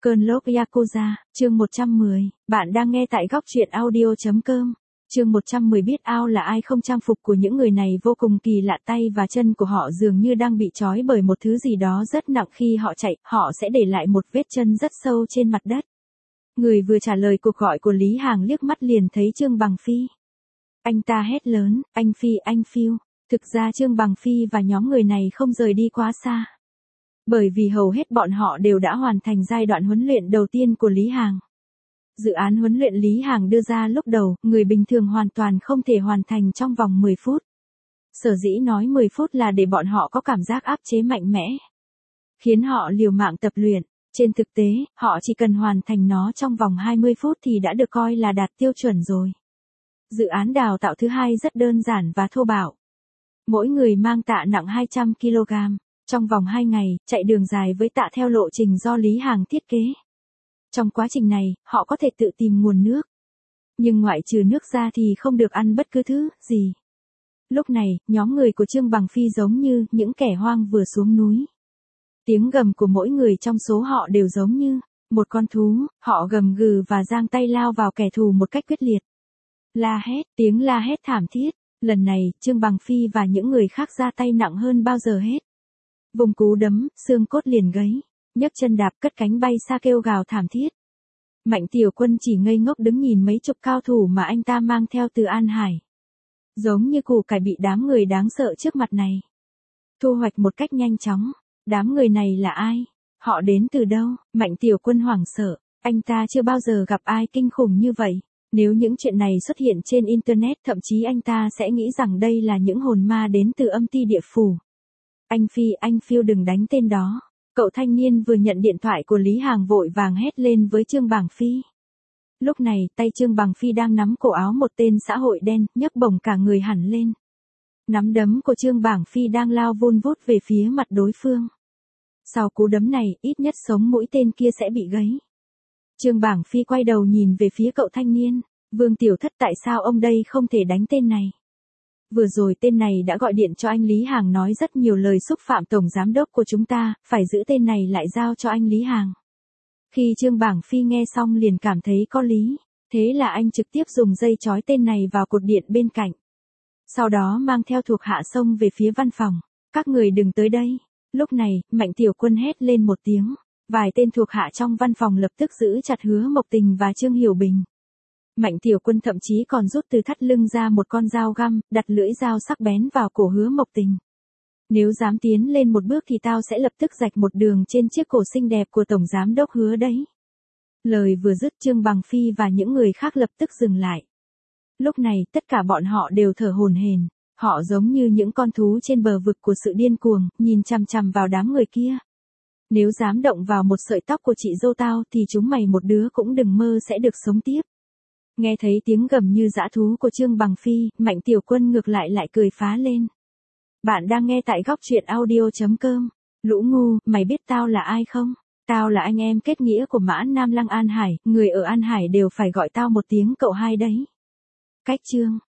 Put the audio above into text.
Cơn lốc Yakuza, chương 110, bạn đang nghe tại góc truyện audio.com. Chương 110 biết ao là ai không trang phục của những người này vô cùng kỳ lạ, tay và chân của họ dường như đang bị trói bởi một thứ gì đó rất nặng, khi họ chạy, họ sẽ để lại một vết chân rất sâu trên mặt đất. Người vừa trả lời cuộc gọi của Lý Hàng liếc mắt liền thấy Trương Bằng Phi. Anh ta hét lớn, anh Phi, anh Phiêu. Thực ra Trương Bằng Phi và nhóm người này không rời đi quá xa. Bởi vì hầu hết bọn họ đều đã hoàn thành giai đoạn huấn luyện đầu tiên của Lý Hàng. Dự án huấn luyện Lý Hàng đưa ra lúc đầu, người bình thường hoàn toàn không thể hoàn thành trong vòng 10 phút. Sở dĩ nói 10 phút là để bọn họ có cảm giác áp chế mạnh mẽ, khiến họ liều mạng tập luyện. Trên thực tế, họ chỉ cần hoàn thành nó trong vòng 20 phút thì đã được coi là đạt tiêu chuẩn rồi. Dự án đào tạo thứ hai rất đơn giản và thô bạo. Mỗi người mang tạ nặng 200 kg. Trong vòng 2 ngày, chạy đường dài với tạ theo lộ trình do Lý Hàng thiết kế. Trong quá trình này, họ có thể tự tìm nguồn nước. Nhưng ngoại trừ nước ra thì không được ăn bất cứ thứ gì. Lúc này, nhóm người của Trương Bằng Phi giống như những kẻ hoang vừa xuống núi. Tiếng gầm của mỗi người trong số họ đều giống như một con thú, họ gầm gừ và giang tay lao vào kẻ thù một cách quyết liệt. La hét, tiếng la hét thảm thiết. Lần này, Trương Bằng Phi và những người khác ra tay nặng hơn bao giờ hết. Vùng cú đấm, xương cốt liền gãy, nhấc chân đạp cất cánh bay xa kêu gào thảm thiết. Mạnh Tiểu Quân chỉ ngây ngốc đứng nhìn mấy chục cao thủ mà anh ta mang theo từ An Hải. Giống như củ cải bị đám người đáng sợ trước mặt này thu hoạch một cách nhanh chóng. Đám người này là ai? Họ đến từ đâu? Mạnh Tiểu Quân hoảng sợ, anh ta chưa bao giờ gặp ai kinh khủng như vậy. Nếu những chuyện này xuất hiện trên Internet, thậm chí anh ta sẽ nghĩ rằng đây là những hồn ma đến từ âm ti địa phủ. Anh Phi, anh Phiêu đừng đánh tên đó. Cậu thanh niên vừa nhận điện thoại của Lý Hàng vội vàng hét lên với Trương Bằng Phi. Lúc này, tay Trương Bằng Phi đang nắm cổ áo một tên xã hội đen, nhấc bổng cả người hẳn lên. Nắm đấm của Trương Bằng Phi đang lao vun vút về phía mặt đối phương. Sau cú đấm này, ít nhất sống mũi tên kia sẽ bị gãy. Trương Bằng Phi quay đầu nhìn về phía cậu thanh niên. Vương Tiểu Thất, tại sao ông đây không thể đánh tên này? Vừa rồi tên này đã gọi điện cho anh Lý Hàng nói rất nhiều lời xúc phạm tổng giám đốc của chúng ta, phải giữ tên này lại giao cho anh Lý Hàng. Khi Trương Bằng Phi nghe xong liền cảm thấy có lý, thế là anh trực tiếp dùng dây trói tên này vào cột điện bên cạnh. Sau đó mang theo thuộc hạ xông về phía văn phòng. Các người đừng tới đây. Lúc này, Mạnh Tiểu Quân hét lên một tiếng. Vài tên thuộc hạ trong văn phòng lập tức giữ chặt Hứa Mộc Tình và Trương Hiểu Bình. Mạnh Tiểu Quân thậm chí còn rút từ thắt lưng ra một con dao găm, đặt lưỡi dao sắc bén vào cổ Hứa Mộc Tình. Nếu dám tiến lên một bước thì tao sẽ lập tức rạch một đường trên chiếc cổ xinh đẹp của tổng giám đốc Hứa đấy. Lời vừa dứt, Trương Bằng Phi và những người khác lập tức dừng lại. Lúc này, tất cả bọn họ đều thở hổn hển. Họ giống như những con thú trên bờ vực của sự điên cuồng, nhìn chằm chằm vào đám người kia. Nếu dám động vào một sợi tóc của chị dâu tao thì chúng mày một đứa cũng đừng mơ sẽ được sống tiếp. Nghe thấy tiếng gầm như dã thú của Trương Bằng Phi, Mạnh Tiểu Quân ngược lại cười phá lên. Bạn đang nghe tại góc truyện audio.com. Lũ ngu, mày biết tao là ai không? Tao là anh em kết nghĩa của Mã Nam Lăng An Hải, người ở An Hải đều phải gọi tao một tiếng cậu hai đấy. Cách chương.